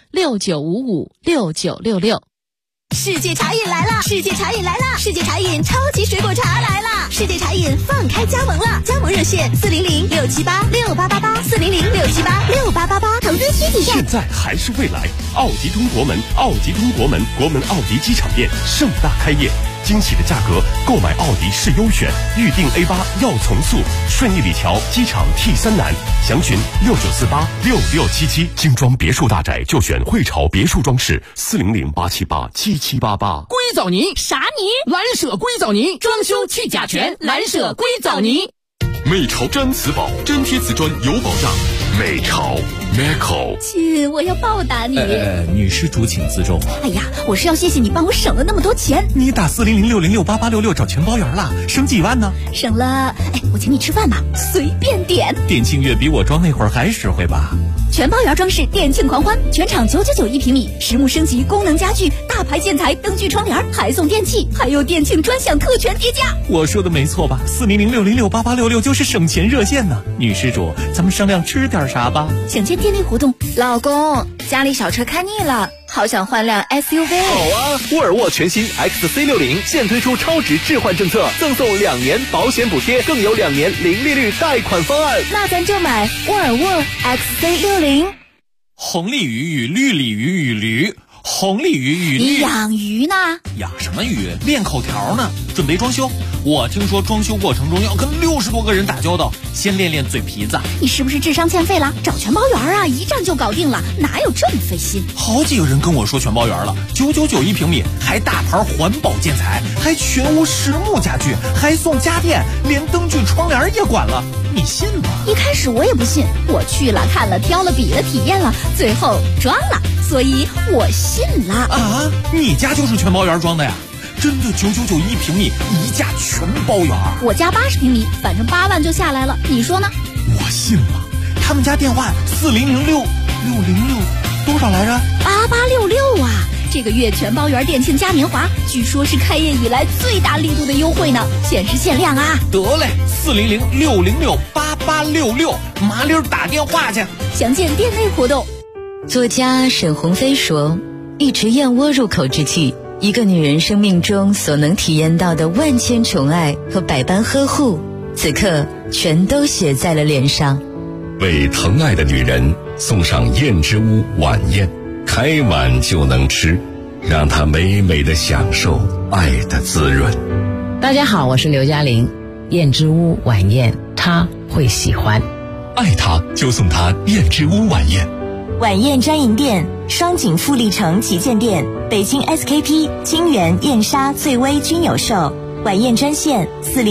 69556966。 世界茶饮来了！世界茶饮来了！世界茶饮超级水果茶来了！世界茶饮放开加盟了，加盟热线400-678-6888，400-678-6888，投资需体验。 现在还是未来，奥迪通国门，奥迪通国门，国门奥迪机场店盛大开业，惊喜的价格，购买奥迪是优选，预定 A8要从速，顺义里桥机场 T3南，详询69486677，精装别墅大宅就选汇潮别墅装饰，400-878-7788。 硅藻泥啥泥？ 蓝舍硅藻泥，装修去甲醛，蓝舍硅藻泥。 美潮毡瓷宝，粘贴瓷砖有保障。美潮 Meco。 亲，我要报答你。 女施主请自重。 哎呀，我是要谢谢你帮我省了那么多钱。 你打400-606-8866找全包圆了，省几万呢？ 省了，我请你吃饭吧，随便点。 店庆月比我装那会儿还实惠吧？ 全包圆装饰店庆狂欢，全场999一平米，实木升级功能家具，大牌建材灯具窗帘，还送电器，还有店庆专享特权叠加。 我说的没错吧？400-606-8866就是省钱热线呢。女施主，咱们商量吃点啥吧？ 想见店内活动。 老公，家里小车开腻了，好想换辆 SUV。 好啊，沃尔沃全新 XC60现推出超值置换政策，赠送2年保险补贴，更有2年零利率贷款方案。 那咱就买沃尔沃 XC60。 红鲤鱼与绿鲤鱼与驴，红鲤鱼与绿。 你养鱼呢？ 养什么鱼？练口条呢，准备装修。我听说装修过程中要跟60多个人打交道，先练练嘴皮子。 你是不是智商欠费了？找全包圆啊，一站就搞定了，哪有这么费心？ 好几个人跟我说全包圆了，999一平米，还大牌环保建材，还全屋实木家具，还送家电，连灯具窗帘也管了，你信吗？ 一开始我也不信，我去了看了挑了比了体验了，最后装了，所以我信了。 啊，你家就是全包圆装的呀？真的999一平米，一价全包圆。 我家80平米，反正8万就下来了，你说呢？ 我信了。他们家电话4006606多少来着 ？8866啊！这个月全包圆店庆嘉年华，据说是开业以来最大力度的优惠呢，限时限量啊！ 得嘞，400-606-8866，麻溜打电话去。 详见店内活动。 作家沈鸿飞说，一池燕窝入口之际，一个女人生命中所能体验到的万千宠爱和百般呵护，此刻全都写在了脸上。 为疼爱的女人送上燕之屋晚宴，开碗就能吃，让她美美的享受爱的滋润。 大家好，我是刘嘉玲。燕之屋晚宴，她会喜欢。 爱她就送她燕之屋晚宴。 晚宴专营店：双井富力城旗舰店、北京 SKP、金源、燕莎、翠微均有售。晚宴专线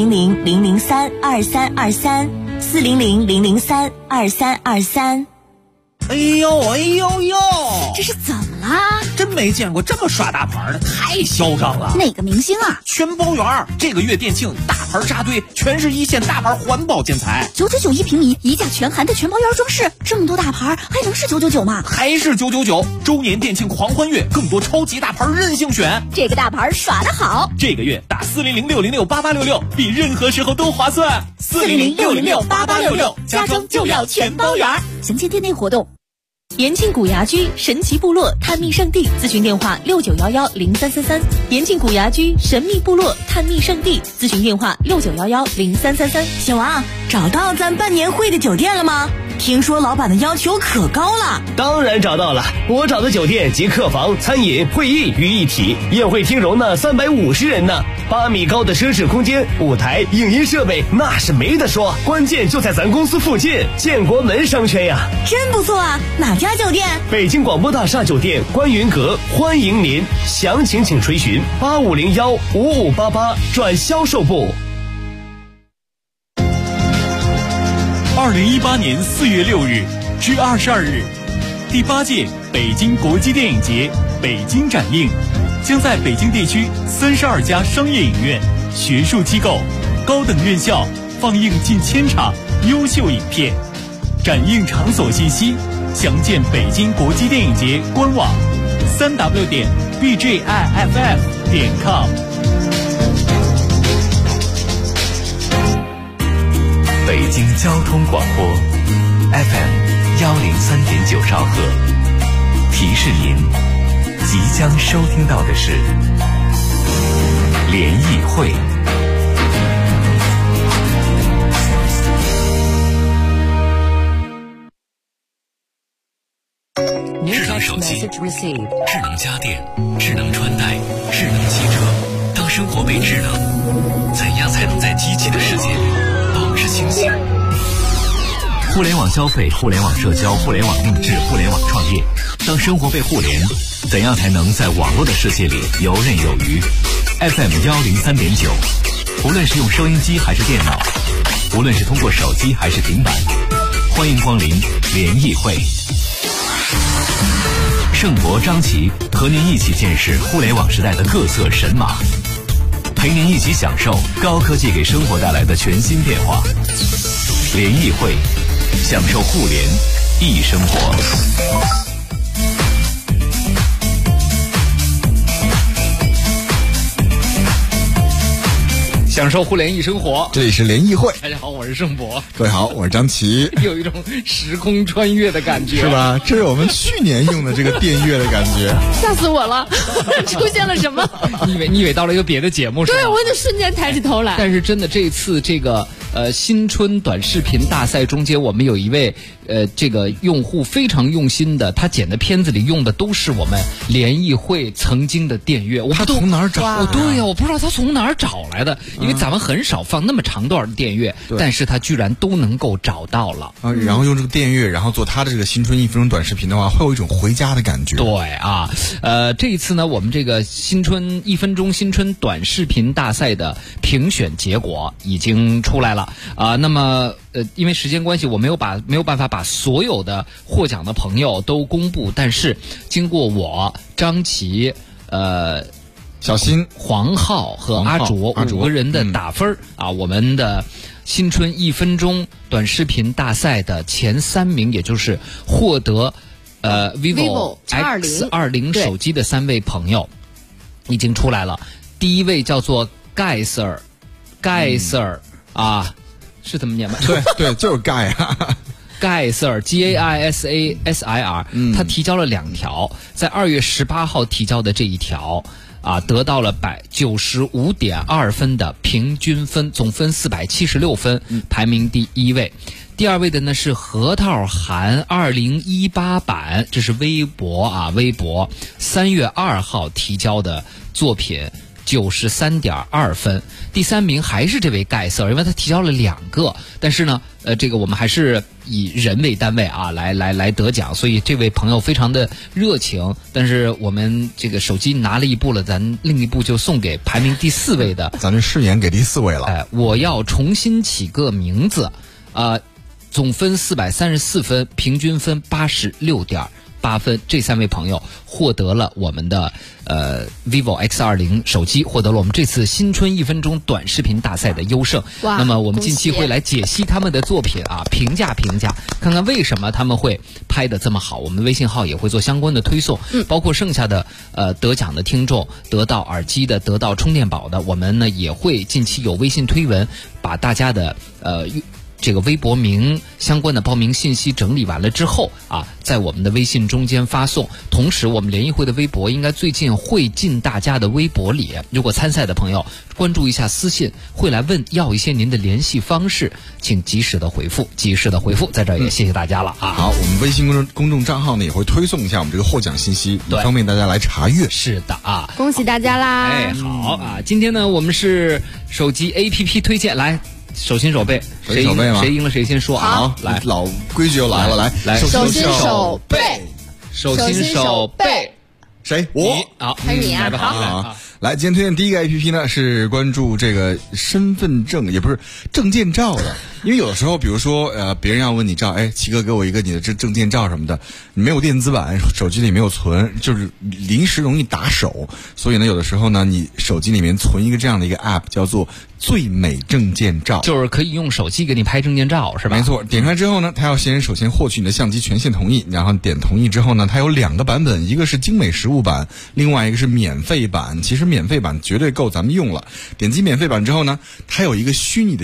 400-003-2323，400-003-2323。 哎呦哎呦呦， 这是怎么啦？ 真没见过这么耍大牌的，太嚣张了。 哪个明星啊？ 全包圆，这个月店庆大牌扎堆，全是一线大牌环保建材 ，999一平米，一价全含的全包圆装饰，这么多大牌还能是999吗？ 还是999。周年店庆狂欢月，更多超级大牌任性选， 这个大牌耍得好。 这个月打400-606-8866，比任何时候都划算。 400-606-8866，家装就要全包圆。详见店内活动。延庆古牙居神奇部落探秘圣地，咨询电话69110333。延庆古牙居神秘部落探秘圣地，咨询电话69110333。 小王，找到咱办年会的酒店了吗？听说老板的要求可高了。 当然找到了，我找的酒店集客房、餐饮、会议于一体，宴会厅容纳350人呢，8米高的奢侈空间，舞台、影音设备那是没得说，关键就在咱公司附近，建国门商圈呀。 真不错啊，哪家酒店？ 北京广播大厦酒店观云阁，欢迎您，详情请垂询8501-5588转销售部。 2018年4月6日至22日，第8届北京国际电影节北京展映将在北京地区32家商业影院、学术机构、高等院校放映近1000场优秀影片。展映场所信息详见北京国际电影节官网3w.bjiff.com。 北京交通广播 FM 103.9兆赫， 提示您，即将收听到的是联谊会。智能手机、智能家电、智能穿戴、智能汽车，当生活被智能，怎样才能在机器的世界里保持清醒？互联网消费、互联网社交、互联网定制、互联网创业，当生活被互联，怎样才能在网络的世界里游刃有余？ FM103.9，无论是用收音机还是电脑，无论是通过手机还是平板，欢迎光临联谊会。盛博、张琪和您一起见识互联网时代的各色神马，陪您一起享受高科技给生活带来的全新变化。联谊会，享受互联易生活。 享受互联易生活， 这里是联谊会。 大家好，我是盛博。 各位好，我是张琪。 有一种时空穿越的感觉， 是吧？这是我们去年用的这个电乐的感觉。 吓死我了！出现了什么？ 你以为到了一个别的节目是吧？ 对，我就瞬间抬起头来。 但是真的，这一次这个新春短视频大赛中间，我们有一位这个用户非常用心的，他剪的片子里用的都是我们联谊会曾经的电乐。 他从哪儿找？ 对呀，我不知道他从哪儿找来的，因为咱们很少放那么长段的电乐，但是他居然都能够找到了啊！然后用这个电乐，然后做他的这个新春1分钟短视频的话，会有一种回家的感觉。 对啊，这一次呢，我们这个新春1分钟新春短视频大赛的评选结果已经出来了啊。那么因为时间关系，我没有办法把所有的获奖的朋友都公布，但是经过我、张琪、 小新、 黄浩和阿卓5个人的打分啊，我们的新春1分钟短视频大赛的前3名，也就是获得vivo X20 手机的3位朋友已经出来了。第一位叫做盖 Sir 啊，是这么念吗？ 对，就是盖啊。 盖 Sir GAISASIR，他提交了2条，在2月18号提交的这一条啊，得到了95.2分的平均分，总分476分，排名第1位。第2位的呢是核桃韩2018版，这是微博3月2号提交的作品。93.2分，第3名还是这位盖 Sir， 因为他提交了2个，但是呢，这个我们还是以人为单位啊，来得奖，所以这位朋友非常的热情。但是我们这个手机拿了一部了，咱另一部就送给排名第4位的， 咱这誓言给第4位了。 我要重新起个名字，总分434分，平均分86.8分，这3位朋友获得了我们的vivo X20 手机，获得了我们这次新春1分钟短视频大赛的优胜。那么我们近期会来解析他们的作品啊，评价，看看为什么他们会拍得这么好。我们微信号也会做相关的推送，包括剩下的得奖的听众，得到耳机的，得到充电宝的，我们呢也会近期有微信推文，把大家的这个微博名相关的报名信息整理完了之后啊，在我们的微信中间发送。同时我们联谊会的微博应该最近会进大家的微博里，如果参赛的朋友关注一下私信，会来要一些您的联系方式，请及时的回复，在这儿也谢谢大家了啊。 好，我们微信公众账号呢也会推送一下我们这个获奖信息，方便大家来查阅。 是的啊， 恭喜大家啦！ 好啊，今天呢我们是手机 APP 推荐，来手心手背，谁赢了谁先说啊！来， 老规矩又来了，来， 手心手背， 手心手背， 谁？我好， 还是你啊！ 好，来，今天推荐第一个 APP 呢是关注这个身份证，也不是证件照的，因为有的时候，比如说别人要问你照，齐哥给我一个你的证件照什么的，你没有电子版，手机里没有存，就是临时容易打手，所以呢，有的时候呢，你手机里面存一个这样的一个 app， 叫做最美证件照， 就是可以用手机给你拍证件照，是吧？ 没错，点开之后呢，它要首先获取你的相机权限同意，然后点同意之后呢，它有2个版本，一个是精美实物版，另外一个是免费版。其实免费版绝对够咱们用了。点击免费版之后呢，它有一个虚拟的一个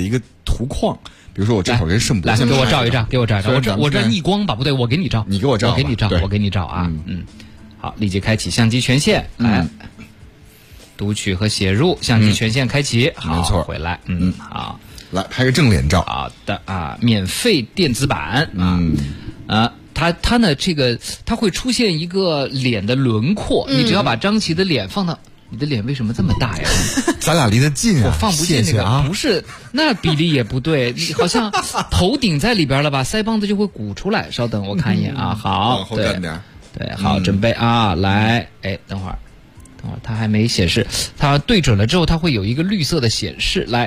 图框，比如说我这会儿跟圣博， 来给我照一张，给我照一张。我这逆光吧，不对，我给你照， 你给我照， 我给你照啊。好，立即开启相机权限，来，读取和写入，相机权限开启， 没错， 回来，好， 来拍个正脸照， 好的啊，免费电子版，它呢这个它会出现一个脸的轮廓，你只要把张琪的脸放到。你的脸为什么这么大呀？ 咱俩离得近啊！ 我放不进那个，不是，那比例也不对，你好像头顶在里边了吧？腮帮子就会鼓出来。稍等，我看一眼啊。好， 往后站点。 对，好，准备啊，来，哎，等会儿，它还没显示，它对准了之后，它会有一个绿色的显示。来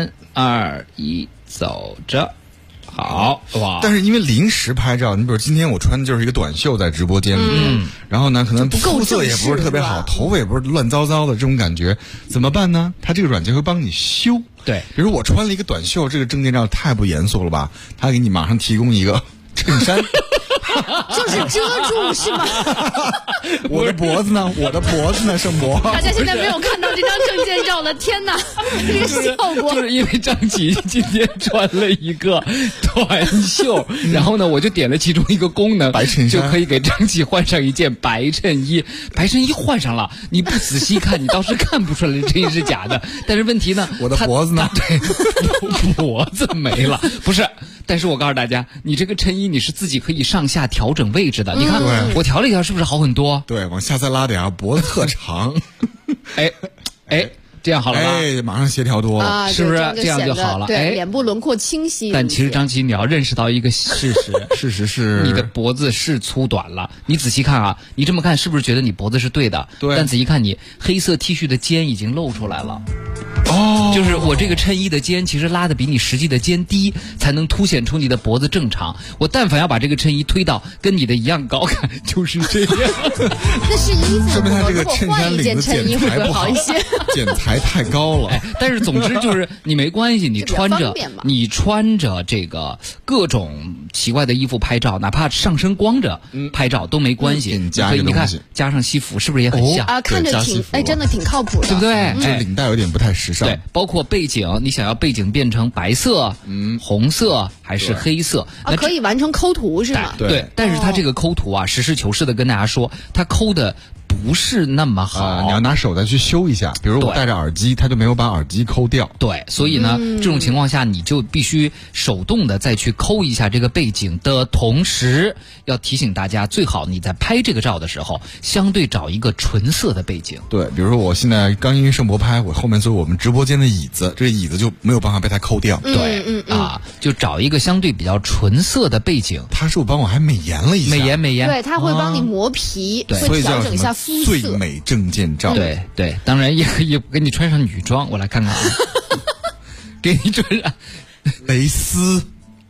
，3、2、1，走着。好哇！ 但是因为临时拍照，你比如今天我穿的就是一个短袖在直播间里面，然后呢，可能肤色也不是特别好，头发也不是乱糟糟的这种感觉，怎么办呢？它这个软件会帮你修。 对， 比如我穿了一个短袖，这个证件照太不严肃了吧？它给你马上提供一个衬衫。 就是遮住是吗？ 我的脖子呢，圣博。 大家现在没有看到这张证件照了，天哪，这个效果就是因为张琪今天穿了一个短袖，然后呢，我就点了其中一个功能， 白衬衫就可以给张琪换上一件白衬衣。白衬衣换上了，你不仔细看，你倒是看不出来这衬衣是假的。但是问题呢， 我的脖子呢？ 对，脖子没了，不是。但是我告诉大家，你这个衬衣你是自己可以上下调整位置的。你看，我调了一调，是不是好很多？ 对，往下再拉点啊，脖子特长。 哎，这样好了吧？ 哎，马上协调多了， 是不是？这样就好了。 对，脸部轮廓清晰。 但其实张琪，你要认识到一个事实， 事实是你的脖子是粗短了。你仔细看啊，你这么看是不是觉得你脖子是对的？ 对。 但仔细看，你黑色 T 恤的肩已经露出来了。 哦， 就是我这个衬衣的肩其实拉的比你实际的肩低，才能凸显出你的脖子正常。我但凡要把这个衬衣推到跟你的一样高，看就是这样。 那是衣服， 说明他这个衬衫领子剪裁不好一些， 剪裁太高了。 但是总之就是你没关系，你穿着这个各种奇怪的衣服拍照，哪怕上身光着拍照都没关系。 可以， 你看加上西服是不是也很像啊？看着挺真的挺靠谱的， 对不对？ 这领带有点不太时尚。 对，包括背景，你想要背景变成白色、红色还是黑色？ 可以完成抠图是吗？ 对，但是它这个抠图啊，实事求是的跟大家说，它抠的不是那么好。 你要拿手再去修一下，比如我戴着耳机，它就没有把耳机抠掉。 对，所以呢，这种情况下你就必须手动的再去抠一下这个背景的同时，要提醒大家，最好你在拍这个照的时候，相对找一个纯色的背景。 对，比如说我现在刚因为圣博拍，我后面坐我们直播间的椅子，这个椅子就没有办法被它抠掉。 对，就找一个相对比较纯色的背景。 他是我帮我还美颜了一下， 美颜。 对，他会帮你磨皮，会调整一下肤色。 最美证件照。 对，当然也可以给你穿上女装，我来看看啊。给你穿上蕾丝，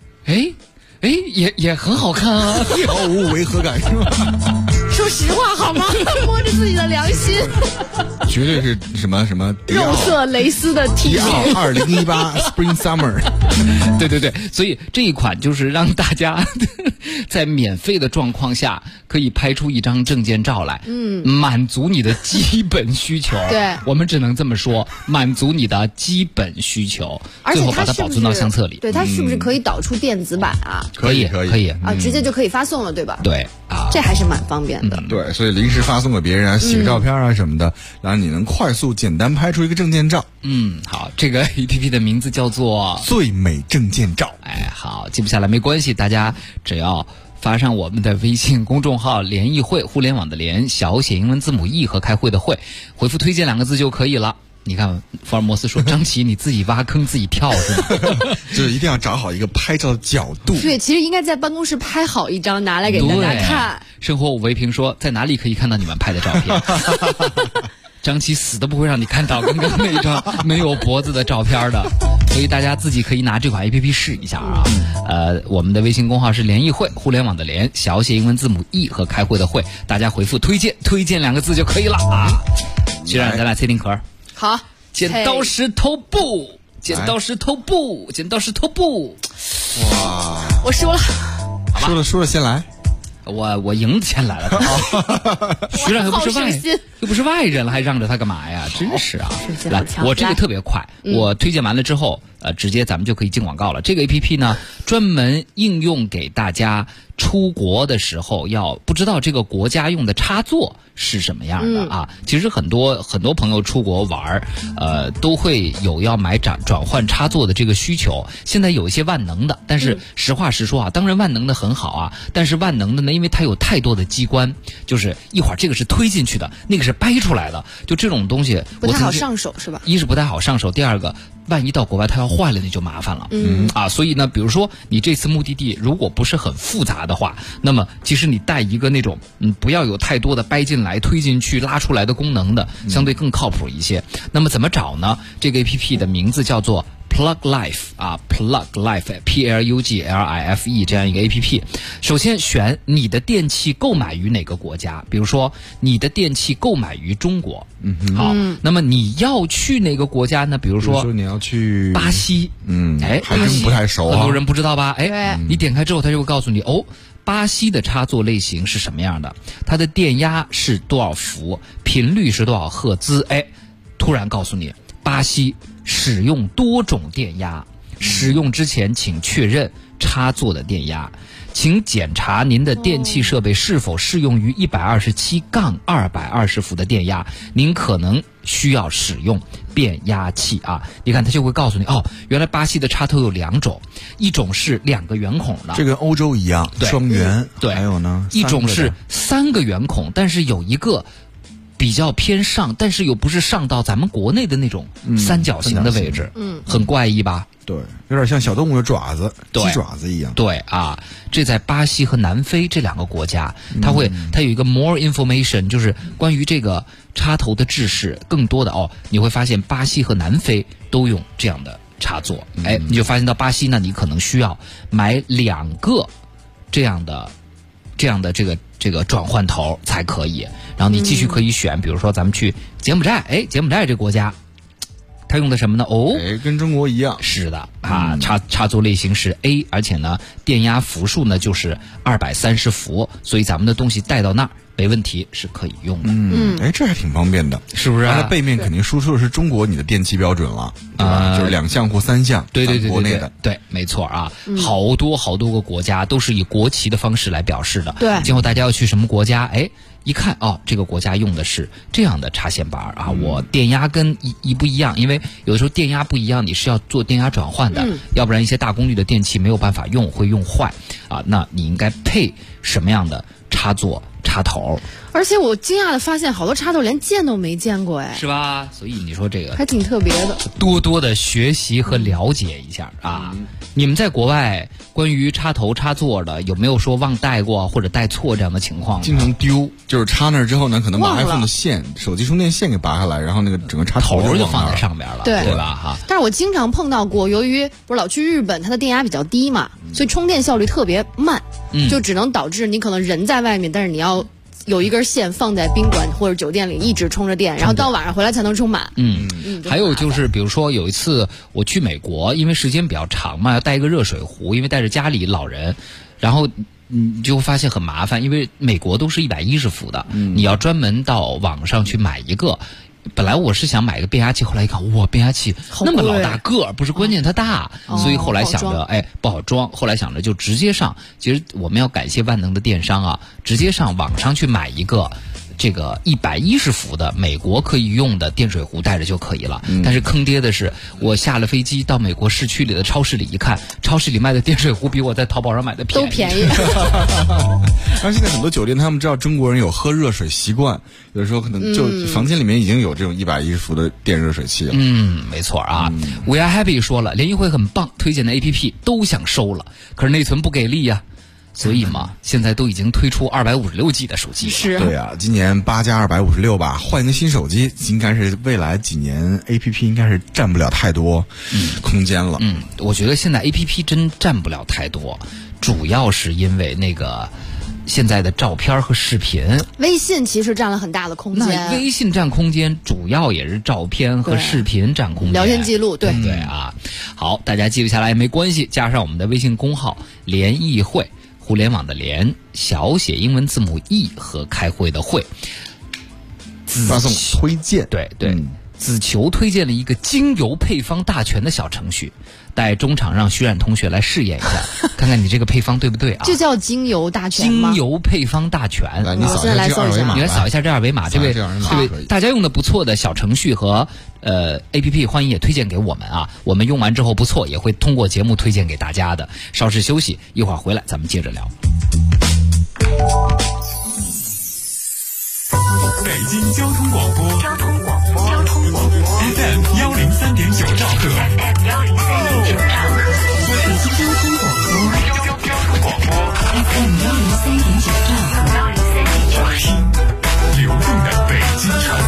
也很好看啊， 毫无违和感是吧？ 说实话好吗？摸着自己的良心。 绝对是什么肉色蕾丝的 T 恤 ，2018 Spring Summer。 对，所以这一款就是让大家在免费的状况下可以拍出一张证件照来，满足你的基本需求。 对， 我们只能这么说，满足你的基本需求，最后把它保存到相册里。 对，它是不是可以导出电子版啊？ 可以啊，直接就可以发送了，对吧？ 对啊， 这还是蛮方便的。 对，所以临时发送给别人啊，洗个照片啊什么的，然后你能快速简单拍出一个证件照。 好，这个 APP 的名字叫做最美证件照。 好，记不下来没关系，大家只要发上我们的微信公众号联谊会，互联网的联，小写英文字母 E 和开会的会，回复推荐2个字就可以了。你看福尔摩斯说张琪你自己挖坑自己跳是吗？ 就是一定要找好一个拍照的角度。 对，其实应该在办公室拍好一张拿来给大家看。 生活五维评说在哪里可以看到你们拍的照片？张琪死都不会让你看到刚刚那一张没有脖子的照片的，所以大家自己可以拿这款 APP 试一下啊。我们的微信公号是联谊会，互联网的联，小写英文字母 E 和开会的会，大家回复推荐2个字就可以了啊。虽然咱俩猜丁壳。 好， 剪刀石头布，剪刀石头布，剪刀石头布。 哇， 我输了。 输了先来。 我赢先来了。徐冉又不是外人了，还让着他干嘛呀？真是啊！来，我这个特别快，我推荐完了之后， 直接咱们就可以进广告了。这个 APP 呢，专门应用给大家出国的时候要不知道这个国家用的插座是什么样的啊。其实很多朋友出国玩都会有要买转换插座的这个需求。现在有一些万能的，但是实话实说啊，当然万能的很好啊，但是万能的呢，因为它有太多的机关，就是一会儿这个是推进去的，那个是掰出来的，就这种东西不太好上手是吧？ 一是不太好上手，第二个万一到国外它要坏了那就麻烦了。所以呢，比如说你这次目的地如果不是很复杂的话，那么其实你带一个那种不要有太多的掰进来推进去拉出来的功能的，相对更靠谱一些。那么怎么找呢？这个 APP 的名字叫做Plug Life Plug Life PLUGLIFE 这样一个 APP。 首先选你的电器购买于哪个国家，比如说你的电器购买于中国，好，那么你要去哪个国家呢？比如说你要去巴西， 还真不太熟很多人不知道吧？你点开之后它就会告诉你巴西的插座类型是什么样的，它的电压是多少伏，频率是多少赫兹，突然告诉你巴西使用多种电压，使用之前请确认插座的电压，请检查您的电器设备是否适用于127-220伏的电压，您可能需要使用变压器啊。你看它就会告诉你原来巴西的插头有2种，一种是2个圆孔的， 这跟欧洲一样双圆， 对， 还有呢一种是3个圆孔，但是有一个比较偏上，但是又不是上到咱们国内的那种三角形的位置，很怪异吧？ 对，有点像小动物的爪子，鸡爪子一样。 对啊，这在巴西和南非这2个国家，它有一个 more information， 就是关于这个插头的制式更多的你会发现巴西和南非都用这样的插座，你就发现到巴西呢，你可能需要买2个这样的这个转换头才可以，然后你继续可以选，比如说咱们去柬埔寨，柬埔寨这国家它用的什么呢？ 跟中国一样， 是的啊，插座类型是 A， 而且呢电压伏数呢就是230伏，所以咱们的东西带到那儿没问题，是可以用的。 这还挺方便的， 是不是？ 它背面肯定输出的是中国你的电器标准了，对吧？就是2项或3项， 对， 国内的， 对，没错啊。好多个国家都是以国旗的方式来表示的。 对， 今后大家要去什么国家，一看这个国家用的是这样的插线板啊，我电压跟一不一样，因为有的时候电压不一样，你是要做电压转换的，要不然一些大功率的电器没有办法用，会用坏啊。那你应该配什么样的插座插头？ 而且我惊讶的发现，好多插头连见都没见过， 是吧？所以你说这个还挺特别的， 多的学习和了解一下啊。你们在国外关于插头插座的有没有说忘带过或者带错这样的情况？ 经常丢，就是插那儿之后呢，可能把 iPhone 的线、手机充电线给拔下来，然后那个整个插头就放在上边了，对吧？ 但是我经常碰到过，由于不是老去日本，它的电压比较低嘛，所以充电效率特别慢，就只能导致你可能人在外面，但是你要有一根线放在宾馆或者酒店里一直充着电，然后到晚上回来才能充满。 还有就是比如说有一次我去美国，因为时间比较长嘛，要带一个热水壶，因为带着家里老人，然后你就发现很麻烦，因为美国都是110伏的，你要专门到网上去买一个。本来我是想买一个变压器，后来一看，哇，变压器那么老大个儿，不是关键它大，所以后来想着，不好装。后来想着就直接上，其实我们要感谢万能的电商啊，直接上网上去买一个这个110伏的美国可以用的电水壶带着就可以了。但是坑爹的是，我下了飞机到美国市区里的超市里一看，超市里卖的电水壶比我在淘宝上买的便宜， 都便宜。 然后现在很多酒店他们知道中国人有喝热水习惯，有的时候可能就房间里面已经有这种110伏的电热水器了。 没错啊。We are happy 说了，联谊会很棒，推荐的 APP 都想收了，可是内存不给力呀。所以嘛，现在都已经推出256G 的手机了。 是， 对啊，今年8+256吧，换一个新手机，应该是未来几年 APP 应该是占不了太多空间了。 我觉得现在 APP 真占不了太多，主要是因为那个现在的照片和视频， 微信其实占了很大的空间。 那微信占空间，主要也是照片和视频占空间， 聊天记录，对啊。好，大家记不下来也没关系，加上我们的微信公号联谊会，互联网的联，小写英文字母 E 和开会的会， 发送推荐， 对， 子球推荐了一个精油配方大全的小程序，待中场让徐冉同学来试验一下，看看你这个配方对不对啊？ 就叫精油大全吗？ 精油配方大全， 来，你扫一下这二维码， 你来扫一下这二维码，这位大家用的不错的小程序和APP， 欢迎也推荐给我们啊，我们用完之后不错，也会通过节目推荐给大家的。稍事休息，一会儿回来咱们接着聊。 北京交通广播FM 103.9兆赫，北京交通广播 FM 103.9兆赫，听流动的北京城。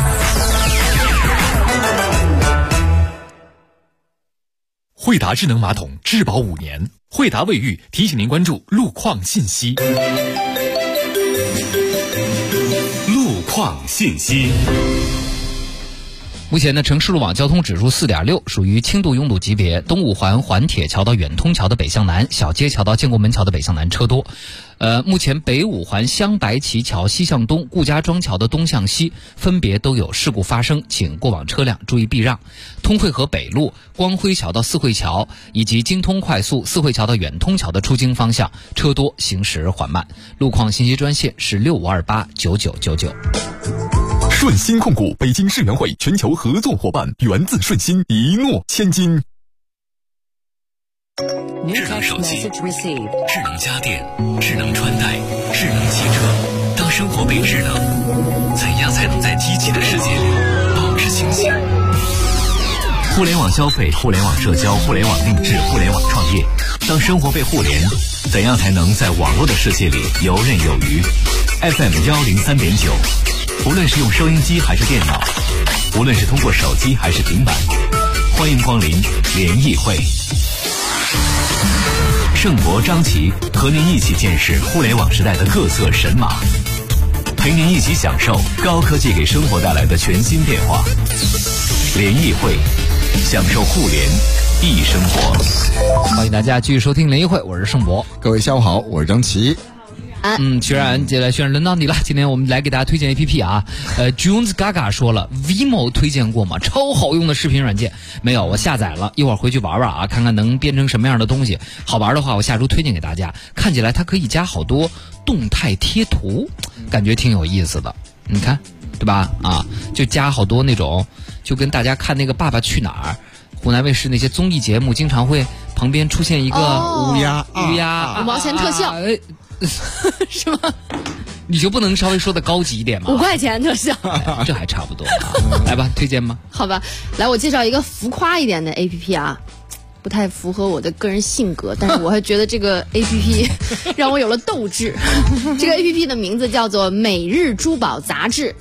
惠达智能马桶质保5年，惠达卫浴提醒您关注路况信息。路况信息。 目前呢，城市路网交通指数4.6，属于轻度拥堵级别。东五环环铁桥到远通桥的北向南，小街桥到建国门桥的北向南车多。目前北五环镶白旗桥西向东、顾家庄桥的东向西分别都有事故发生，请过往车辆注意避让。通惠河北路光辉桥到四惠桥以及京通快速四惠桥到远通桥的出京方向车多，行驶缓慢。路况信息专线是65289999。 顺鑫控股北京世园会全球合作伙伴，源自顺鑫，一诺千金。 智能手机、智能家电、智能穿戴、智能汽车，当生活被智能，怎样才能在机器的世界里保持清醒？互联网消费、互联网社交、互联网定制、互联网创业，当生活被互联，怎样才能在网络的世界里游刃有余？ FM 103.9，无论是用收音机还是电脑，无论是通过手机还是平板，欢迎光临联谊会。盛博、张琪和您一起见识互联网时代的各色神马，陪您一起享受高科技给生活带来的全新变化。联谊会，享受互联易生活。 欢迎大家继续收听联谊会，我是盛博。 各位下午好，我是张琪。 徐冉，接下来轮到你了。今天我们来给大家推荐 APP 啊。Jones Gaga 说了 ，Vimo 推荐过吗？超好用的视频软件。没有，我下载了，一会儿回去玩玩啊，看看能编成什么样的东西。好玩的话，我下周推荐给大家。看起来它可以加好多动态贴图，感觉挺有意思的。你看，对吧？啊，就加好多那种，就跟大家看那个《爸爸去哪儿》。湖南卫视那些综艺节目，经常会旁边出现一个乌鸦 5毛钱特效。是吗？ 你就不能稍微说的高级一点吗？ 5块钱特效， 这还差不多啊。来吧，推荐吗？ 好吧，来我介绍一个浮夸一点的 APP 啊，不太符合我的个人性格，但是我还觉得这个 APP 让我有了斗志。这个 APP 的名字叫做每日珠宝杂志。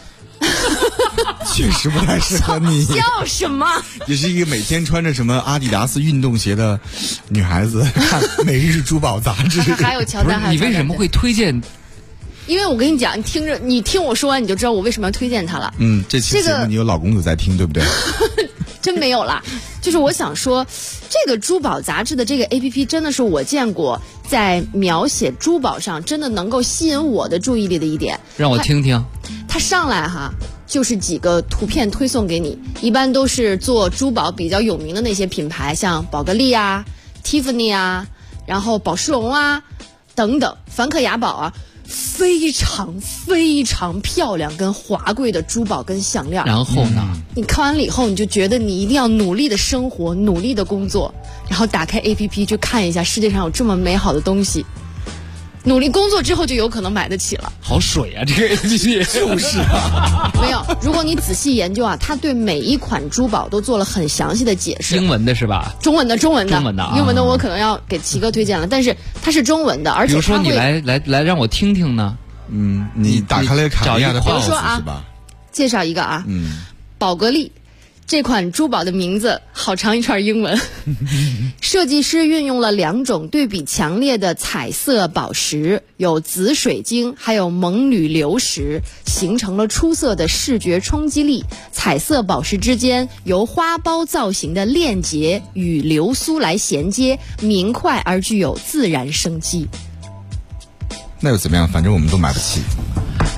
确实不太适合你。 笑什么？ 也是一个每天穿着什么阿迪达斯运动鞋的女孩子看每日珠宝杂志。 还有乔丹， 你为什么会推荐？ 因为我跟你讲，你听我说完，你就知道我为什么要推荐它了。 这期节目你有老公子在听，对不对？ 真没有啦，就是我想说，这个珠宝杂志的这个 APP 真的是我见过在描写珠宝上真的能够吸引我的注意力的一点。 让我听听。 它上来哈，就是几个图片推送给你，一般都是做珠宝比较有名的那些品牌，像宝格丽啊、Tiffany 啊，然后宝诗龙啊等等，梵克雅宝啊。非常非常漂亮跟华贵的珠宝跟项链。 然后呢， 你看完了以后，你就觉得你一定要努力的生活，努力的工作，然后打开 APP 去看一下世界上有这么美好的东西。努力工作之后就有可能买得起了。 好水啊，这个 APP 就是啊。 没有，如果你仔细研究啊，它对每一款珠宝都做了很详细的解释。 英文的是吧？ 中文的。 英文的我可能要给齐哥推荐了，但是它是中文的，而且比如说你来让我听听呢。 你打开了卡地亚的 boss 是吧？ 介绍一个啊，宝格丽。这款珠宝的名字好长一串英文。设计师运用了2种对比强烈的彩色宝石，有紫水晶还有锰铝流石，形成了出色的视觉冲击力。彩色宝石之间由花苞造型的链结与流苏来衔接，明快而具有自然生机。 那又怎么样？反正我们都买不起。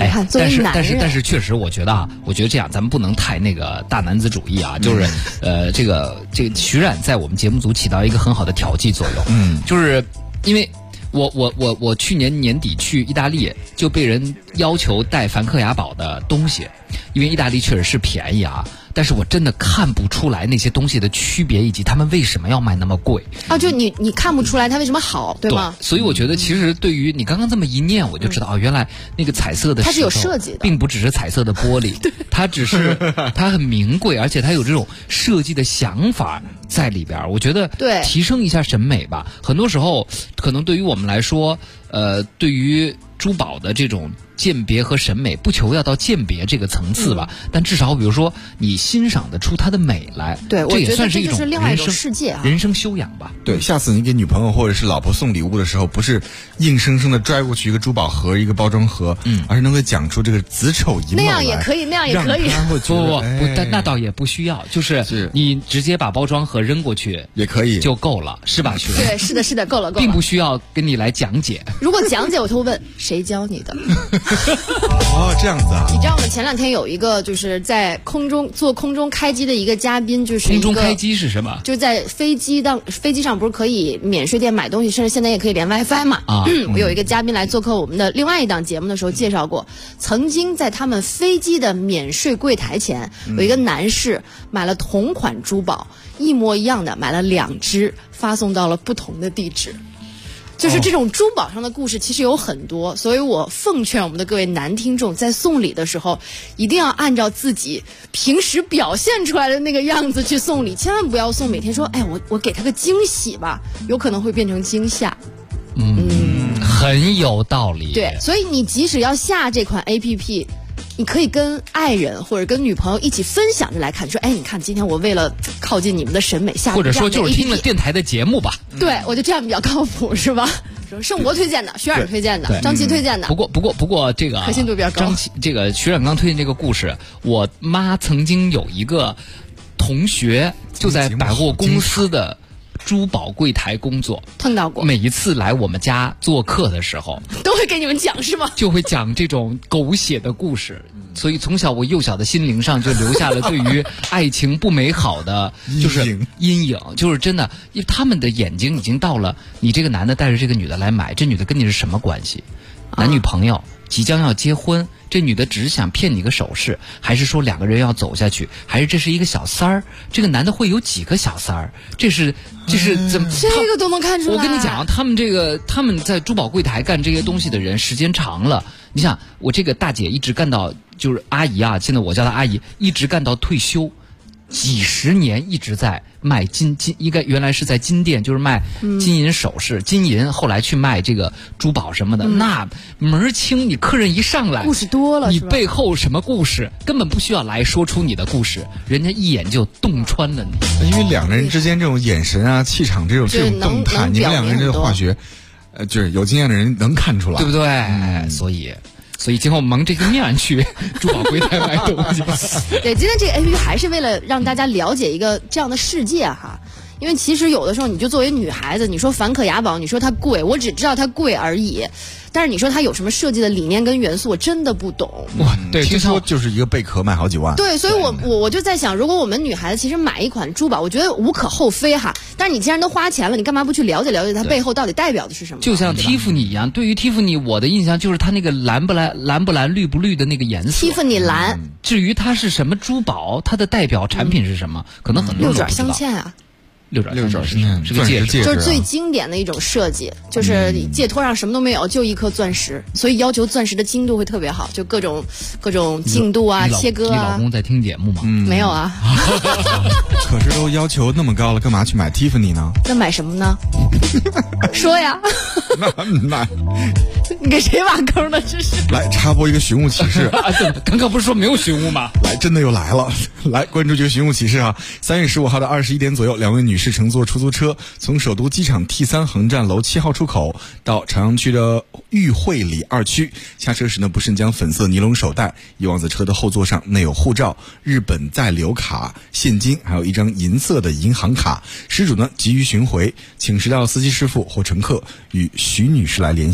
你看，作为男人， 但是确实，我觉得这样，咱们不能太那个大男子主义啊。就是这个徐冉在我们节目组起到一个很好的调剂作用。就是因为我去年年底去意大利，就被人要求带梵克雅宝的东西，因为意大利确实是便宜啊。但是我真的看不出来那些东西的区别，以及他们为什么要卖那么贵啊！就你看不出来它为什么好，对吗？ 所以我觉得，其实对于你刚刚这么一念，我就知道原来那个彩色的它是有设计的， 并不只是彩色的玻璃，它只是它很名贵，而且它有这种设计的想法在里边。我觉得提升一下审美吧。很多时候，可能对于我们来说，对于珠宝的这种鉴别和审美，不求要到鉴别这个层次吧，但至少比如说你欣赏得出它的美来， 对， 这也算是一种另外一种世界啊， 人生修养吧。 对，下次你给女朋友或者是老婆送礼物的时候，不是硬生生的拽过去一个珠宝盒、一个包装盒，而是能够讲出这个子丑寅卯来， 那样也可以， 不，那倒也不需要，就是你直接把包装盒扔过去也可以就够了，是吧？ 对，是的，够了， 并不需要跟你来讲解。 如果讲解，我就会问谁教你的。 哦，这样子啊！ 你知道吗？前2天有一个就是在空中开机的一个嘉宾，就是空中开机是什么？ 就是在飞机上不是可以免税店买东西，甚至现在也可以连 WiFi 嘛。我有一个嘉宾来做客我们的另外一档节目的时候介绍过，曾经在他们飞机的免税柜台前有一个男士买了同款珠宝，一模一样的买了2只，发送到了不同的地址。就是这种珠宝上的故事其实有很多，所以我奉劝我们的各位男听众，在送礼的时候一定要按照自己平时表现出来的那个样子去送礼，千万不要送每天说哎我给他个惊喜吧，有可能会变成惊吓。 很有道理。 对，所以你即使要下这款 APP， 你可以跟爱人或者跟女朋友一起分享着来看，说哎你看今天我为了靠近你们的审美下或者说就是听了电台的节目吧。 对，我就这样比较靠谱是吧？盛博推荐的，徐冉推荐的，张琪推荐的。 不过这个可信度比较高。 这个徐冉刚推荐这个故事，我妈曾经有一个同学就在百货公司的珠宝柜台工作， 碰到过。 每一次来我们家做客的时候， 都会给你们讲是吗？ 就会讲这种狗血的故事。所以从小我幼小的心灵上就留下了对于爱情不美好的就是阴影，就是真的，因为他们的眼睛已经到了，你这个男的带着这个女的来买，这女的跟你是什么关系？男女朋友即将要结婚，这女的只是想骗你个首饰，还是说2个人要走下去，还是这是一个小三儿？这个男的会有几个小三儿？这是怎么？ 这个都能看出来。 我跟你讲，他们在珠宝柜台干这些东西的人，时间长了，你想我这个大姐一直干到就是阿姨啊，现在我叫她阿姨，一直干到退休。几十年一直在卖金，应该原来是在金店，就是卖金银首饰、金银，后来去卖这个珠宝什么的，那门儿清。你客人一上来， 故事多了， 你背后什么故事，根本不需要来说出你的故事，人家一眼就洞穿了你。 因为2个人之间这种眼神啊、气场这种动态，你们2个人这个化学，就是有经验的人能看出来， 对不对？所以今后蒙这个面去珠宝柜台买东西。 对，今天这个 APP 还是为了让大家了解一个这样的世界哈。因为其实有的时候，你就作为女孩子，你说梵克雅宝，你说它贵，我只知道它贵而已。但是你说它有什么设计的理念跟元素，我真的不懂。 哇，对，听说就是一个贝壳卖好几万。 对，所以我就在想，如果我们女孩子其实买一款珠宝，我觉得无可厚非哈。但是你既然都花钱了，你干嘛不去了解了解它背后到底代表的是什么？ 就像蒂芙尼一样，对于蒂芙尼，我的印象就是它那个蓝不蓝、绿不绿的那个颜色。 蒂芙尼蓝。 至于它是什么珠宝，它的代表产品是什么，可能很多人都不知道。 6卷镶嵌啊。 6卷是个戒指， 就是最经典的一种设计，就是戒托上什么都没有，就1颗钻石，所以要求钻石的精度会特别好，就各种净度啊、切割啊。 你老公在听节目吗？ 没有啊。 可是都要求那么高了，干嘛去买 Tiffany 呢？ 那买什么呢？说呀。 那你给谁挖坑呢？这是。 来插播一个寻物启事。 刚刚不是说没有寻物吗？ 来，真的又来了。来关注这个寻物启事啊！3月15号的21点左右，2位女士乘坐出租车从首都机场 T3 横站楼7号出口到朝阳区的裕惠里2区，下车时呢不慎将粉色尼龙手袋遗忘在车的后座上，内有护照、日本在留卡、现金，还有一张银色的银行卡。失主呢急于寻回，请实料司机师傅或乘客与徐女士来联系。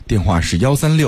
电话是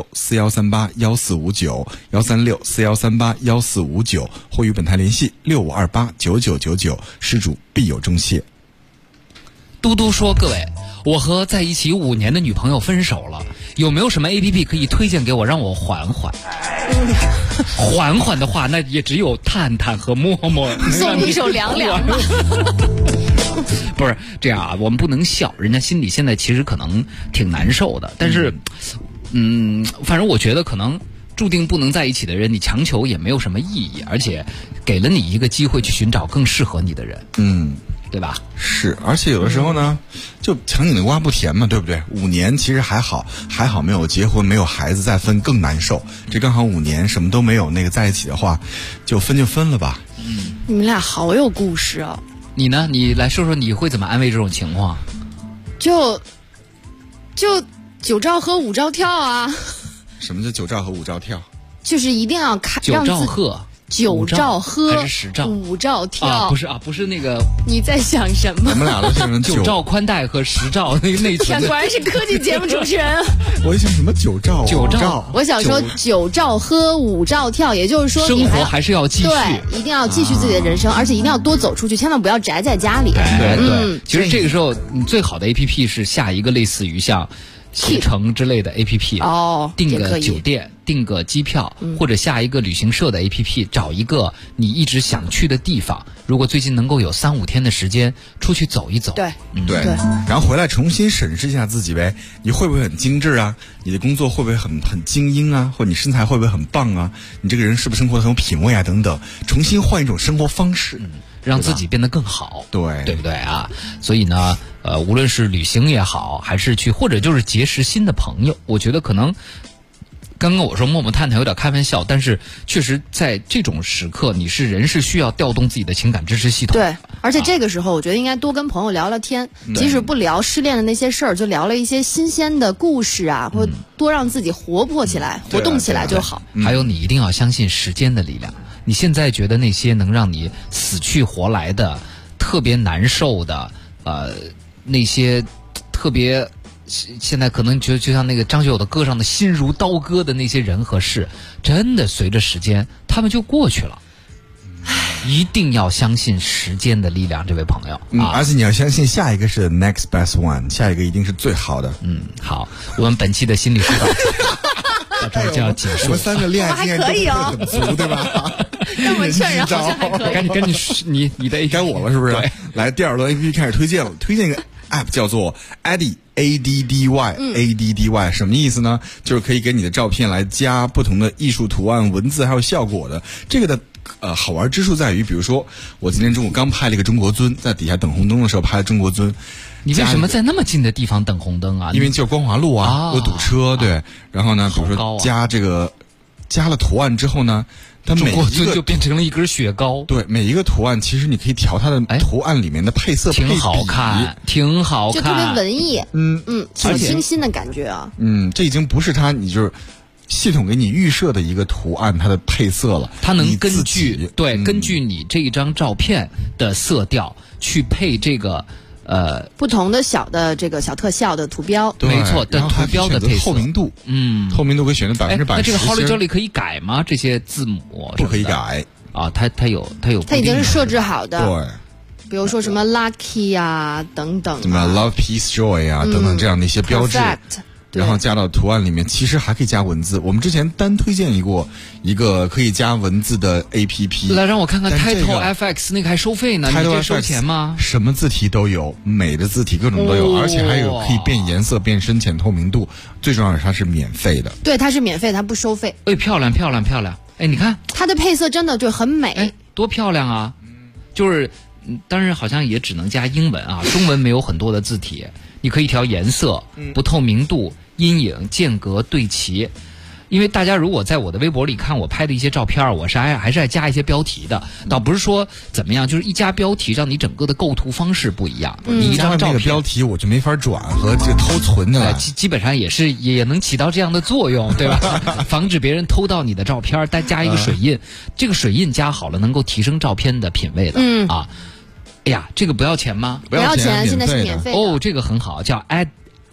13641381459，13641381459，或与本台联系65289999，施主必有重谢。 嘟嘟说：“各位，我和在一起5年的女朋友分手了，有没有什么 APP 可以推荐给我，让我缓缓？缓缓的话，那也只有探探和陌陌。 送你一首凉凉吧。 不是这样啊，我们不能笑，人家心里现在其实可能挺难受的。但是，反正我觉得可能注定不能在一起的人，你强求也没有什么意义，而且给了你一个机会去寻找更适合你的人。对吧？ 是，而且有的时候呢，就强拧的瓜不甜嘛，对不对？5年其实还好没有结婚，没有孩子，再分更难受。这刚好5年什么都没有，那个在一起的话，就分了吧。 你们俩好有故事啊！ 你呢？你来说说你会怎么安慰这种情况？ 就9兆喝5兆跳啊！ 什么叫9兆和5兆跳？ 就是一定要看 9兆喝。 9兆喝还是10兆 5兆跳不是那个。 你在想什么？ 我们俩都想成 9兆宽带和10兆那个内存。 果然是科技节目主持人。 我一想什么9兆 ？9兆。 我想说9兆喝5兆跳，也就是说生活还是要继续， 对，一定要继续自己的人生，而且一定要多走出去，千万不要宅在家里。 对，其实这个时候你最好的 APP 是下一个类似于像携程之类的 APP， 订个酒店，订个机票，或者下一个旅行社的 APP， 找一个你一直想去的地方。如果最近能够有3-5天的时间出去走一走， 对， 然后回来重新审视一下自己呗，你会不会很精致啊？你的工作会不会很精英啊？或者你身材会不会很棒啊？你这个人是不是生活很有品味啊？等等，重新换一种生活方式。 让自己变得更好，对不对啊？所以呢，无论是旅行也好，还是或者就是结识新的朋友，我觉得可能刚刚我说陌陌探探有点开玩笑，但是确实在这种时刻，人是需要调动自己的情感支持系统。 对，而且这个时候，我觉得应该多跟朋友聊聊天，即使不聊失恋的那些事儿，就聊了一些新鲜的故事啊，或多让自己活泼起来、活动起来就好。 还有，你一定要相信时间的力量。你现在觉得那些能让你死去活来的、特别难受的，那些特别现在可能就像那个张学友的歌上的心如刀割的那些人和事，真的随着时间他们就过去了。一定要相信时间的力量，这位朋友。 而且你要相信下一个是 next best one， 下一个一定是最好的。 好，我们本期的心理疏导到这就要结束。 我们3个恋爱经验都很足，对吧？ 那么劝人好像还可以。 赶紧你的该我了，是不是？来，第2轮 APP 开始推荐了，推荐一个 App 叫做 ADDY， 什么意思呢？就是可以给你的照片来加不同的艺术图案、文字还有效果的。这个的好玩之处在于，比如说我今天中午刚拍了一个中国尊，在底下等红灯的时候拍了中国尊。 你为什么在那么近的地方等红灯啊？ 因为就光华路啊，有堵车，对。然后呢，比如说加了图案之后呢，它每一个就变成了一根雪糕。 对，每一个图案其实你可以调它的图案里面的配色， 挺好看，挺好看， 就特别文艺，挺清新的感觉啊。 这已经不是你就是系统给你预设的一个图案，它的配色了。 它能根据你这一张照片的色调去配这个不同的小特效的图标， 没错，的图标的配色， 透明度，透明度可以选择100%。 那这个 Holly Jolly 可以改吗？这些字母不可以改啊？它已经是设置好的， 对。 比如说什么 Lucky 啊等等， 什么 Love Peace Joy 啊等等这样的一些标志。然后加到图案里面，其实还可以加文字。我们之前单推荐过一个可以加文字的 APP， 来让我看看 Title FX 那个还收费呢？你这收钱吗？ 什么字体都有，美的字体各种都有，而且还有可以变颜色、变深浅、透明度。最重要的是它是免费的。 对，它是免费，它不收费。 漂亮！你看它的配色真的就很美， 多漂亮啊！就是当然好像也只能加英文啊，中文没有很多的字体。你可以调颜色、不透明度、阴影、间隔、对齐。因为大家如果在我的微博里看我拍的一些照片，我是还是爱加一些标题的，倒不是说怎么样，就是一加标题让你整个的构图方式不一样。你一张照片标题我就没法转和这偷存的了， 基本上也能起到这样的作用，对吧？防止别人偷到你的照片，再加一个水印，这个水印加好了能够提升照片的品味的。哎呀，这个不要钱吗？ 不要钱，现在是免费的。 这个很好，叫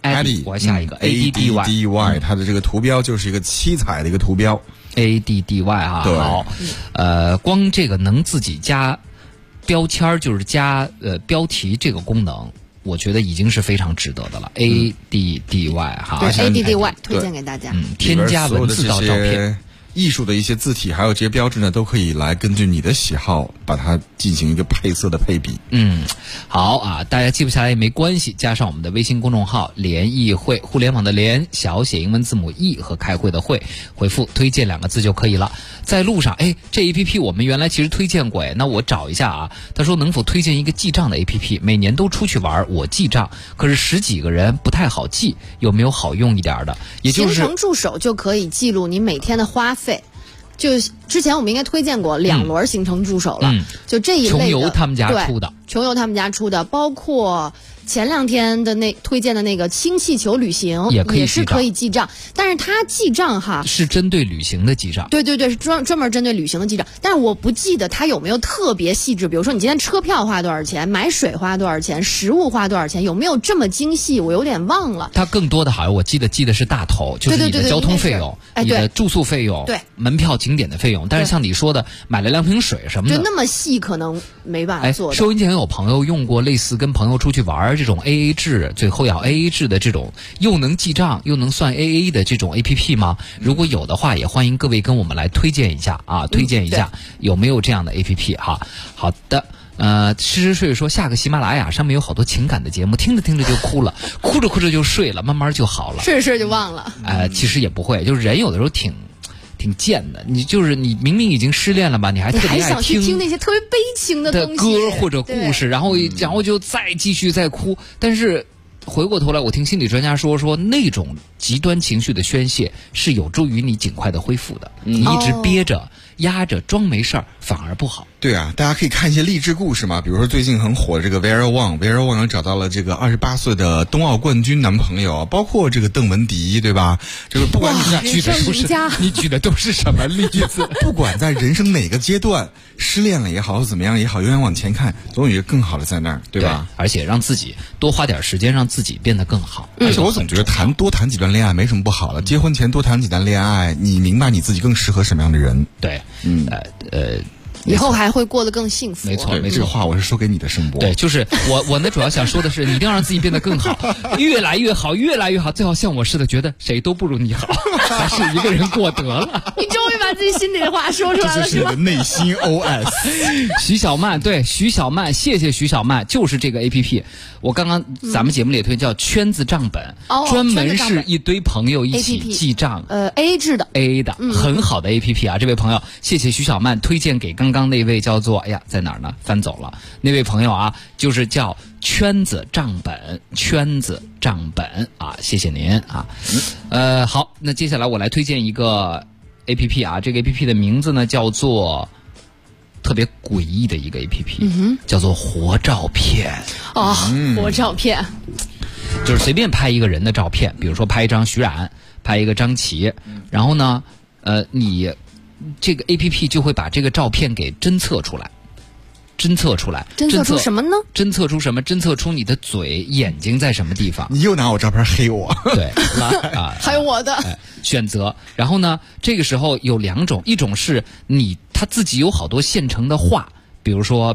Addy， 我下一个 ADDY， 它的这个图标就是一个七彩的一个图标 ADDY 啊。 对， 好，光这个能自己加标签，就是加标题这个功能，我觉得已经是非常值得的了。ADDY 哈， 对 ADDY 推荐给大家。 添加文字到照片。 艺术的一些字体还有这些标志呢，都可以来根据你的喜好把它进行一个配色的配比。 好啊，大家记不下来也没关系，加上我们的微信公众号联谊会，互联网的联，小写英文字母 E 和开会的会，回复推荐2个字就可以了。在路上，这 APP 我们原来其实推荐过，那我找一下啊。他说能否推荐一个记账的 APP？ 每年都出去玩，我记账，可是10几个人不太好记，有没有好用一点的？也就是行程助手就可以记录你每天的花费。就之前我们应该推荐过2轮行程助手了，就这一类的穷游他们家出的， 穷游他们家出的，包括前2天的推荐的那个氢气球旅行也是可以记账，但是它记账哈是针对旅行的记账， 对，是专门针对旅行的记账，但是我不记得它有没有特别细致，比如说你今天车票花多少钱，买水花多少钱，食物花多少钱，有没有这么精细？我有点忘了。 它更多的好像我记得是大头，就是你的交通费用，你的住宿费用， 对， 门票景点的费用。但是像你说的买了2瓶水什么的， 就那么细可能没办法做的。 收音前有朋友用过类似跟朋友出去玩这种 AA 制，最后要 AA 制的这种又能记账又能算 AA 的这种 APP 吗？如果有的话，也欢迎各位跟我们来推荐一下啊，推荐一下有没有这样的 APP 哈。好的。吃睡说下个喜马拉雅上面有好多情感的节目，听着听着就哭了，哭着就睡了，慢慢就好了， 睡着就忘了。 其实也不会，就是人有的时候挺贱的，你明明已经失恋了吧，你还特别爱想去听那些特别悲情的东西歌或者故事，然后就再继续再哭，但是回过头来，我听心理专家说那种极端情绪的宣泄是有助于你尽快的恢复的，你一直憋着压着装没事儿反而不好。 对啊，大家可以看一些励志故事嘛，比如说最近很火的这个 Vera Wang 找到了这个28岁的冬奥冠军男朋友，包括这个邓文迪，对吧？这个不管你举的都是什么例子，不管在人生哪个阶段失恋了也好，怎么样也好，永远往前看，总有一个更好的在那儿，对吧？ 而且让自己多花点时间，让自己变得更好。 而且我总觉得多谈几段恋爱没什么不好了，结婚前多谈几段恋爱，你明白你自己更适合什么样的人。 对， 以后还会过得更幸福。 没错， 这个话我是说给你的，声波。 对，就是我呢，主要想说的是，你一定要让自己变得更好，越来越好，越来越好，最好像我似的，觉得谁都不如你好，还是一个人过得了。 你终于把自己心里的话说出来了， 这是你的内心 OS。 徐小曼，对，徐小曼，谢谢徐小曼，就是这个 APP。我刚刚咱们节目里也推叫圈子账本，专门是一堆朋友一起记账 ，AA 制的 ，AA 的，很好的 APP 啊！这位朋友，谢谢徐小曼推荐给刚刚那位叫做在哪儿呢？翻走了那位朋友啊，就是叫圈子账本，圈子账本啊，谢谢您啊。好，那接下来我来推荐一个 APP 啊，这个 APP 的名字呢叫做。特别诡异的一个 APP，叫做活照片。 活照片， 就是随便拍一个人的照片，比如说拍一张徐冉，拍一个张琪，然后呢，你这个 APP 就会把这个照片给侦测出来。侦测出什么呢？侦测出什么？侦测出你的嘴、眼睛在什么地方？ 你又拿我照片黑我？ 对， 还有我的选择。然后呢，这个时候有2种，一种是他自己有好多现成的话，比如说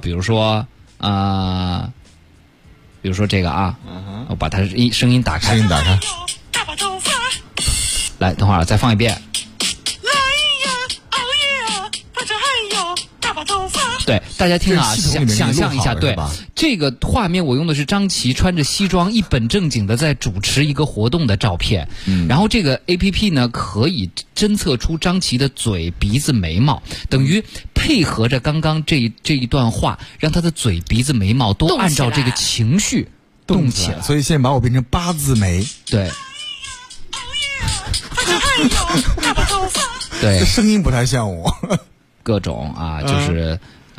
这个啊，我把它声音打开，来，等会儿再放一遍。对，大家听啊，想象一下，对这个画面，我用的是张琪穿着西装，一本正经的在主持一个活动的照片。然后这个 APP 呢，可以侦测出张琪的嘴、鼻子、眉毛，等于配合着刚刚这一段话，让他的嘴、鼻子、眉毛都按照这个情绪动起来。 所以现在把我变成8字眉。 对。对， 这声音不太像我。 各种啊，就是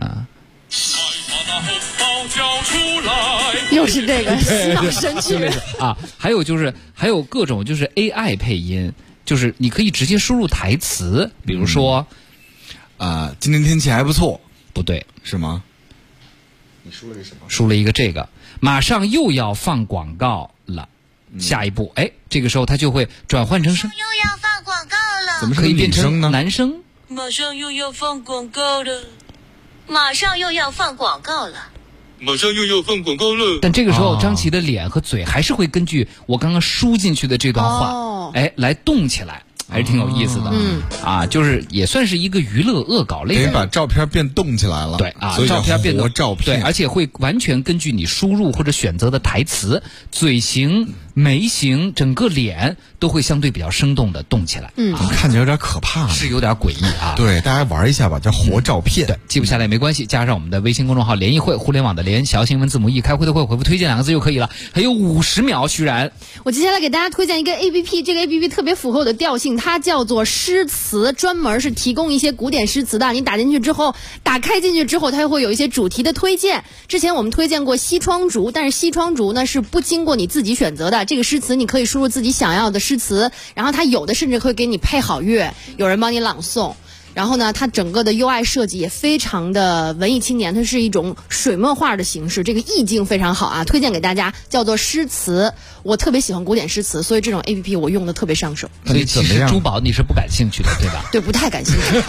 又是这个洗脑神曲啊，还有各种就是 AI 配音，就是你可以直接输入台词，比如说今天天气还不错， 不对， 是吗？你输了个什么？ 输了一个这个，马上又要放广告了。 下一步，这个时候它就会转换成声。 又要放广告了， 怎么可以变成男生？ 马上又要放广告了，马上又要放广告了。 马上又要放广告了。 但这个时候，张琪的脸和嘴还是会根据我刚刚输进去的这段话，来动起来，还是挺有意思的。就是也算是一个娱乐恶搞类的， 把照片变动起来了。 对啊， 所以照片变动， 照片， 对，而且会完全根据你输入或者选择的台词、嘴型、眉形，整个脸都会相对比较生动的动起来。 看起来有点可怕， 是有点诡异啊。 对，大家玩一下吧，叫活照片。 对，记不下来没关系，加上我们的微信公众号联谊会，互联网的联，小新闻字母 E， 开会的会，回复推荐2个字就可以了。还有50秒，徐然。 我接下来给大家推荐一个 APP， 这个 APP 特别符合我的调性，它叫做诗词，专门是提供一些古典诗词的。你打开进去之后，它会有一些主题的推荐。之前我们推荐过西窗烛，但是西窗烛呢是不经过你自己选择的，这个诗词你可以输入自己想要的诗词，然后它有的甚至会给你配好乐，有人帮你朗诵。然后呢，它整个的 UI 设计也非常的文艺青年，它是一种水墨画的形式，这个意境非常好啊，推荐给大家，叫做诗词。我特别喜欢古典诗词，所以这种 APP 我用的特别上手。 所以其实珠宝你是不感兴趣的，对吧？ 对，不太感兴趣。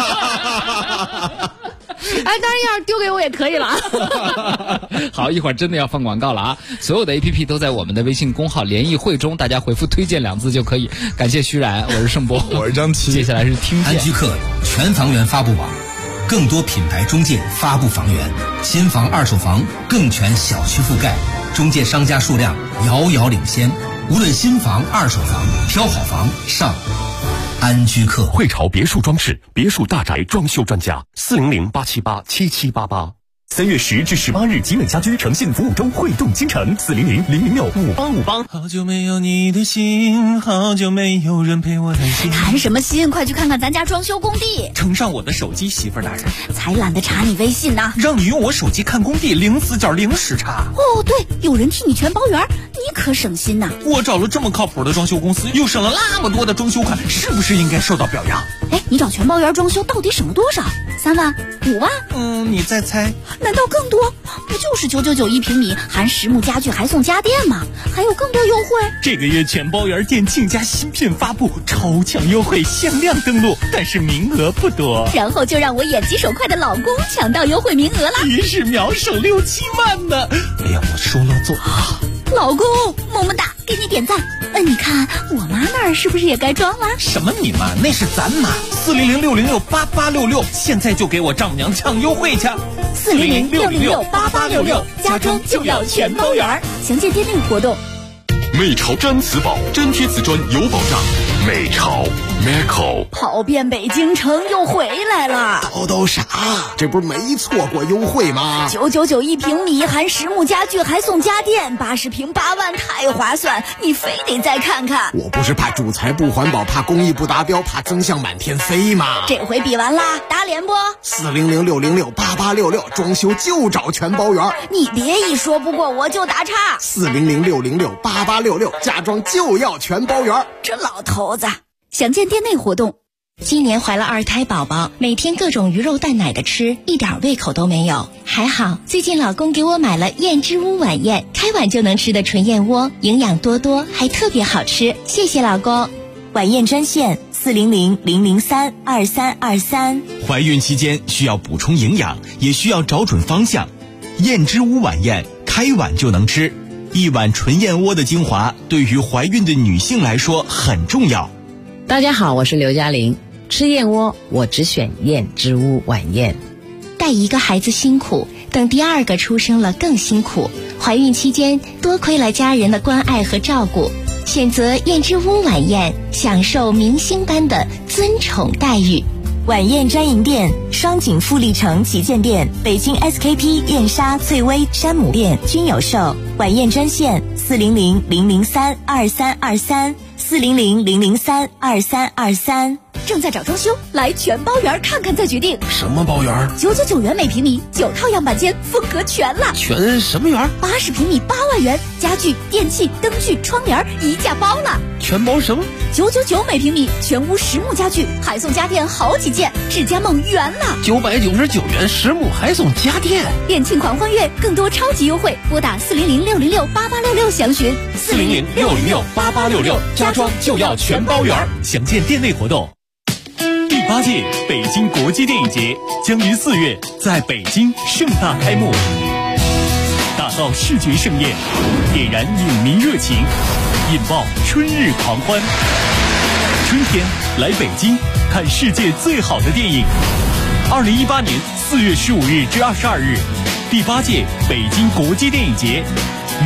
当然要是丢给我也可以了。 好，一会儿真的要放广告了啊！所有的 APP 都在我们的微信公号联谊会中，大家回复推荐2字就可以。感谢徐然，我是盛博， 我是张琪。 接下来是听见安居客全房源发布网，更多品牌中介发布房源，新房二手房更全小区覆盖，中介商家数量遥遥领先。无论新房二手房，挑好房上安居客。 汇潮别墅装饰，别墅大宅装修专家，400-878-7788。3月10至18日，集美家居诚信服务周汇动京城，400-006-5858。 好久没有你的心，好久没有人陪我谈心。 谈什么心？快去看看咱家装修工地。 呈上我的手机，媳妇儿大人。 才懒得查你微信呢。 让你用我手机看工地，0死角0时差。 哦，对，有人替你全包圆，你可省心呐。 我找了这么靠谱的装修公司，又省了那么多的装修款，是不是应该受到表扬？ 你找全包圆装修到底省了多少？3万、5万？ 你再猜。 难道更多？不就是999平米，含实木家具还送家电吗？还有更多优惠。 这个月全包圆店庆家新品发布，超强优惠，限量登录，但是名额不多。 然后就让我眼疾手快的老公抢到优惠名额了， 于是秒省6、7万呢。哎呀，我说了做。 老公，么么哒，给你点赞。你看我妈那儿是不是也该装了？ 什么你妈？那是咱妈。400-606-8866，现在就给我丈母娘抢优惠去。 400-606-8866，家装就要全包圆。详见店内活动。 美潮毡瓷宝，粘贴瓷砖有保障。美潮 Meco 跑遍北京城又回来了。 都傻，这不是没错过优惠吗 ？999平米，含实木家具还送家电，80平8万，太划算，你非得再看看。 我不是怕主材不环保，怕工艺不达标，怕增项满天飞吗？ 这回比完啦，打脸不 ？400-606-8866，装修就找全包圆。 你别一说不过我就打岔。 400-606-8866，家装就要全包圆。 这老头子。详见店内活动。 今年怀了2胎宝宝，每天各种鱼肉蛋奶的吃，一点胃口都没有。还好最近老公给我买了燕之屋晚宴，开碗就能吃的纯燕窝，营养多多，还特别好吃。谢谢老公。 晚宴专线400-003-2323。 怀孕期间需要补充营养，也需要找准方向。燕之屋晚宴，开碗就能吃。一碗纯燕窝的精华，对于怀孕的女性来说很重要。 大家好，我是刘嘉玲。吃燕窝，我只选燕之屋晚宴。 带一个孩子辛苦，等第2个出生了更辛苦。怀孕期间多亏了家人的关爱和照顾，选择燕之屋晚宴，享受明星般的尊宠待遇。 晚宴专营店：双井富力城旗舰店、北京 SKP、燕莎、翠微、山姆店均有售。晚宴专线400-003-2323。400-003-2323。 正在找装修，来全包园看看再决定。 什么包园 ？999元每平米，9套样板间，风格全了。 全什么园 ？80平米8万元，家具、电器、灯具、窗帘一价包了。 全包什么 ？999每平米，全屋实木家具，还送家电好几件，智家梦圆了。 999元实木还送家电， 店庆狂欢月，更多超级优惠，拨打400-606-8866详询。 400-606-8866，家装就要全包圆。详见店内活动。第8届北京国际电影节将于4月在北京盛大开幕，打造视觉盛宴，点燃影迷热情，引爆春日狂欢。春天来北京看世界最好的电影。2018年4月15日至22日，第8届北京国际电影节